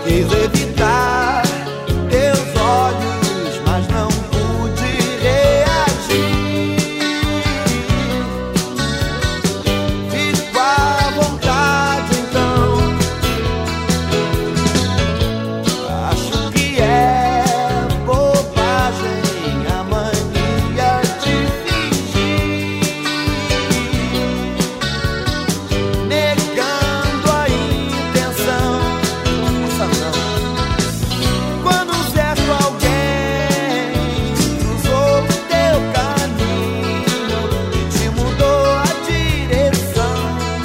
Quis evitar teus olhos, mas não pude reagir. Fico à vontade então. Acho que é bobagem a mania de fingir, negando a intenção. Quando um certo alguém cruzou o teu caminho e te mudou a direção,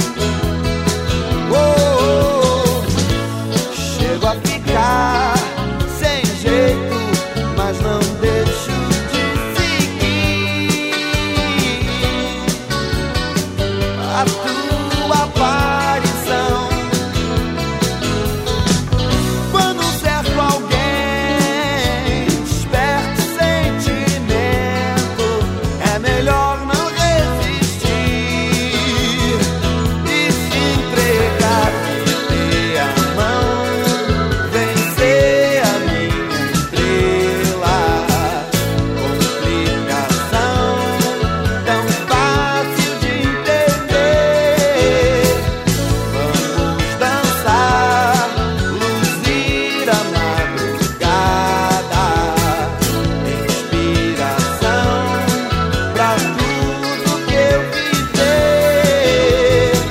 chego a ficar sem jeito, mas não deixo de seguir a tua aparição. Quando um certo alguém desperta o sentimento, é melhor não resistir e se entregar, perder a mão, vencer a minha estrela. Complicação tão fácil de entender. Vamos dançar, luzir a madrugada, inspiração pra tudo que eu viver.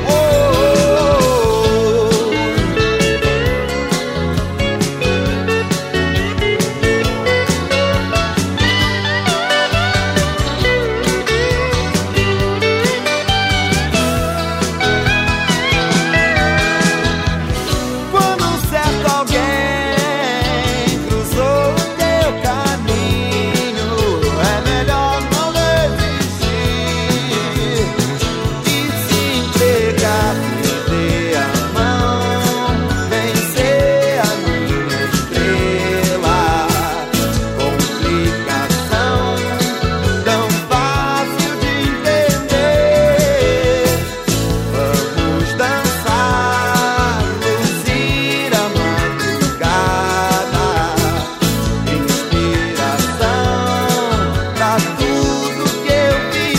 Quando um certo alguém cruzou o teu caminho, é melhor não resistir e se entregar, perder a mão, vencer a minha estrela. Complicação tão fácil de entender. Vamos dançar, luzir a madrugada, inspiração pra tudo que eu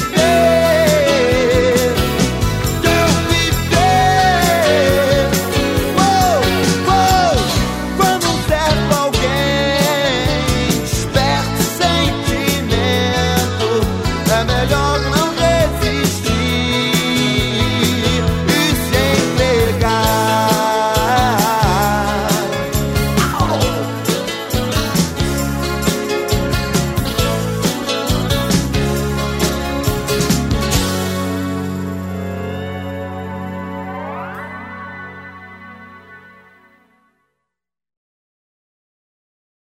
viver. Quando um certo alguém desperta o sentimento, é melhor